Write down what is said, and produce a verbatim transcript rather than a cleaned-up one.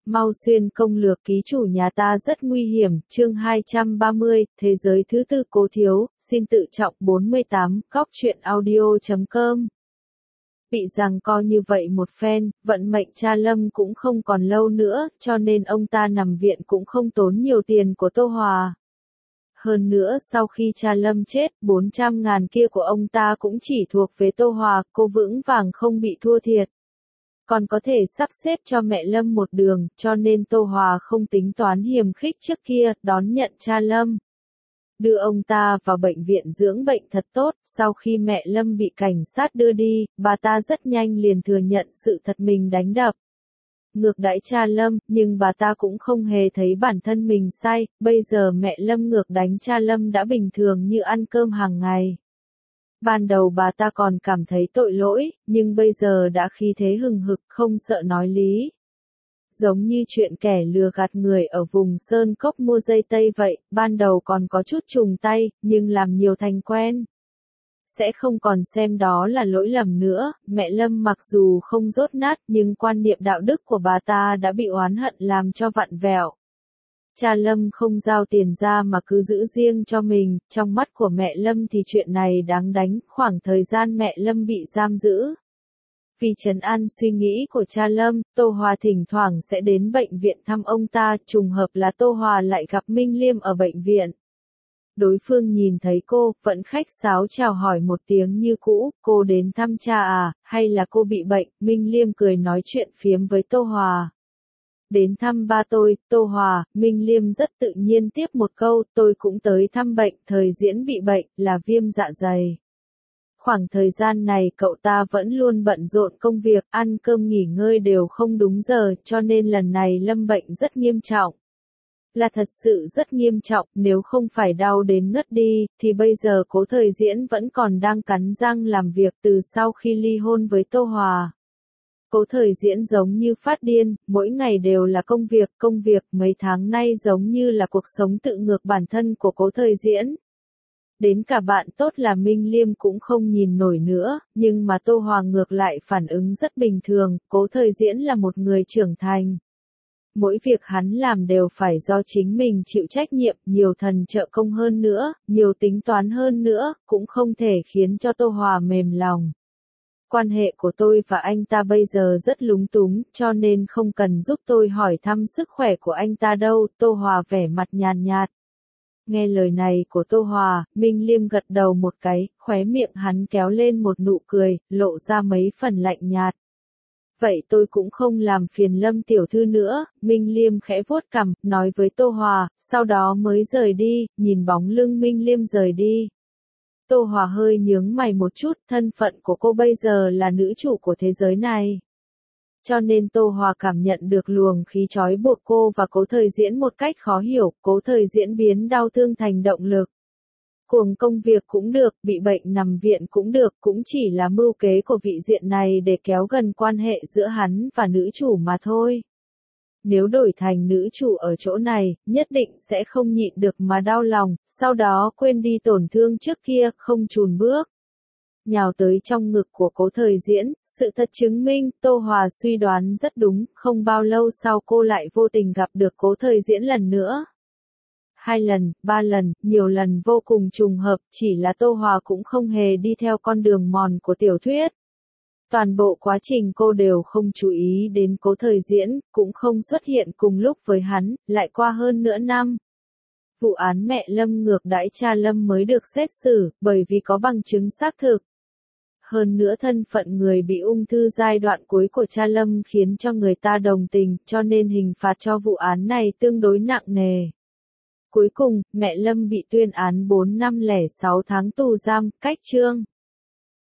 Mau xuyên công lược ký chủ nhà ta rất nguy hiểm, chương hai trăm ba mươi, thế giới thứ tư Cố Thiếu, xin tự trọng bốn mươi tám, góc truyện audio chấm com. Bị giằng co như vậy một phen, vận mệnh cha Lâm cũng không còn lâu nữa, cho nên ông ta nằm viện cũng không tốn nhiều tiền của Tô Hòa. Hơn nữa sau khi cha Lâm chết, bốn trăm ngàn kia của ông ta cũng chỉ thuộc về Tô Hòa, cô vững vàng không bị thua thiệt. Còn có thể sắp xếp cho mẹ Lâm một đường, cho nên Tô Hòa không tính toán hiềm khích trước kia, đón nhận cha Lâm. Đưa ông ta vào bệnh viện dưỡng bệnh thật tốt, sau khi mẹ Lâm bị cảnh sát đưa đi, bà ta rất nhanh liền thừa nhận sự thật mình đánh đập. Ngược đãi cha Lâm, nhưng bà ta cũng không hề thấy bản thân mình sai, bây giờ mẹ Lâm ngược đánh cha Lâm đã bình thường như ăn cơm hàng ngày. Ban đầu bà ta còn cảm thấy tội lỗi, nhưng bây giờ đã khí thế hừng hực không sợ nói lý. Giống như chuyện kẻ lừa gạt người ở vùng Sơn Cốc mua dây tây vậy, ban đầu còn có chút trùng tay, nhưng làm nhiều thành quen. Sẽ không còn xem đó là lỗi lầm nữa, mẹ Lâm mặc dù không dốt nát nhưng quan niệm đạo đức của bà ta đã bị oán hận làm cho vặn vẹo. Cha Lâm không giao tiền ra mà cứ giữ riêng cho mình, trong mắt của mẹ Lâm thì chuyện này đáng đánh, khoảng thời gian mẹ Lâm bị giam giữ. Vì trấn an suy nghĩ của cha Lâm, Tô Hòa thỉnh thoảng sẽ đến bệnh viện thăm ông ta, trùng hợp là Tô Hòa lại gặp Minh Liêm ở bệnh viện. Đối phương nhìn thấy cô, vẫn khách sáo chào hỏi một tiếng như cũ, cô đến thăm cha à, hay là cô bị bệnh, Minh Liêm cười nói chuyện phiếm với Tô Hòa. Đến thăm ba tôi, Tô Hòa, Minh Liêm rất tự nhiên tiếp một câu, tôi cũng tới thăm bệnh, thời diễn bị bệnh, là viêm dạ dày. Khoảng thời gian này cậu ta vẫn luôn bận rộn công việc, ăn cơm nghỉ ngơi đều không đúng giờ, cho nên lần này Lâm bệnh rất nghiêm trọng. Là thật sự rất nghiêm trọng, nếu không phải đau đến ngất đi, thì bây giờ Cố Thời Diễn vẫn còn đang cắn răng làm việc từ sau khi ly hôn với Tô Hòa. Cố Thời Diễn giống như phát điên, mỗi ngày đều là công việc, công việc, mấy tháng nay giống như là cuộc sống tự ngược bản thân của Cố Thời Diễn. Đến cả bạn tốt là Minh Liêm cũng không nhìn nổi nữa, nhưng mà Tô Hòa ngược lại phản ứng rất bình thường, Cố Thời Diễn là một người trưởng thành. Mỗi việc hắn làm đều phải do chính mình chịu trách nhiệm, nhiều thần trợ công hơn nữa, nhiều tính toán hơn nữa, cũng không thể khiến cho Tô Hòa mềm lòng. Quan hệ của tôi và anh ta bây giờ rất lúng túng, cho nên không cần giúp tôi hỏi thăm sức khỏe của anh ta đâu, Tô Hòa vẻ mặt nhàn nhạt. Nghe lời này của Tô Hòa, Minh Liêm gật đầu một cái, khóe miệng hắn kéo lên một nụ cười, lộ ra mấy phần lạnh nhạt. Vậy tôi cũng không làm phiền Lâm tiểu thư nữa, Minh Liêm khẽ vuốt cằm, nói với Tô Hòa, sau đó mới rời đi, nhìn bóng lưng Minh Liêm rời đi. Tô Hòa hơi nhướng mày một chút, thân phận của cô bây giờ là nữ chủ của thế giới này. Cho nên Tô Hòa cảm nhận được luồng khí trói buộc cô và Cố Thời Diễn một cách khó hiểu, Cố Thời Diễn biến đau thương thành động lực. Cuồng công việc cũng được, bị bệnh nằm viện cũng được, cũng chỉ là mưu kế của vị diện này để kéo gần quan hệ giữa hắn và nữ chủ mà thôi. Nếu đổi thành nữ chủ ở chỗ này, nhất định sẽ không nhịn được mà đau lòng, sau đó quên đi tổn thương trước kia, không chùn bước. Nhào tới trong ngực của Cố Thời Diễn, sự thật chứng minh, Tô Hòa suy đoán rất đúng, không bao lâu sau cô lại vô tình gặp được Cố Thời Diễn lần nữa. Hai lần, ba lần, nhiều lần vô cùng trùng hợp, chỉ là Tô Hòa cũng không hề đi theo con đường mòn của tiểu thuyết. Toàn bộ quá trình cô đều không chú ý đến Cố Thời Diễn, cũng không xuất hiện cùng lúc với hắn, lại qua hơn nửa năm. Vụ án mẹ Lâm ngược đãi cha Lâm mới được xét xử, bởi vì có bằng chứng xác thực. Hơn nữa thân phận người bị ung thư giai đoạn cuối của cha Lâm khiến cho người ta đồng tình, cho nên hình phạt cho vụ án này tương đối nặng nề. Cuối cùng, mẹ Lâm bị tuyên án bốn năm lẻ sáu tháng tù giam, cách chương.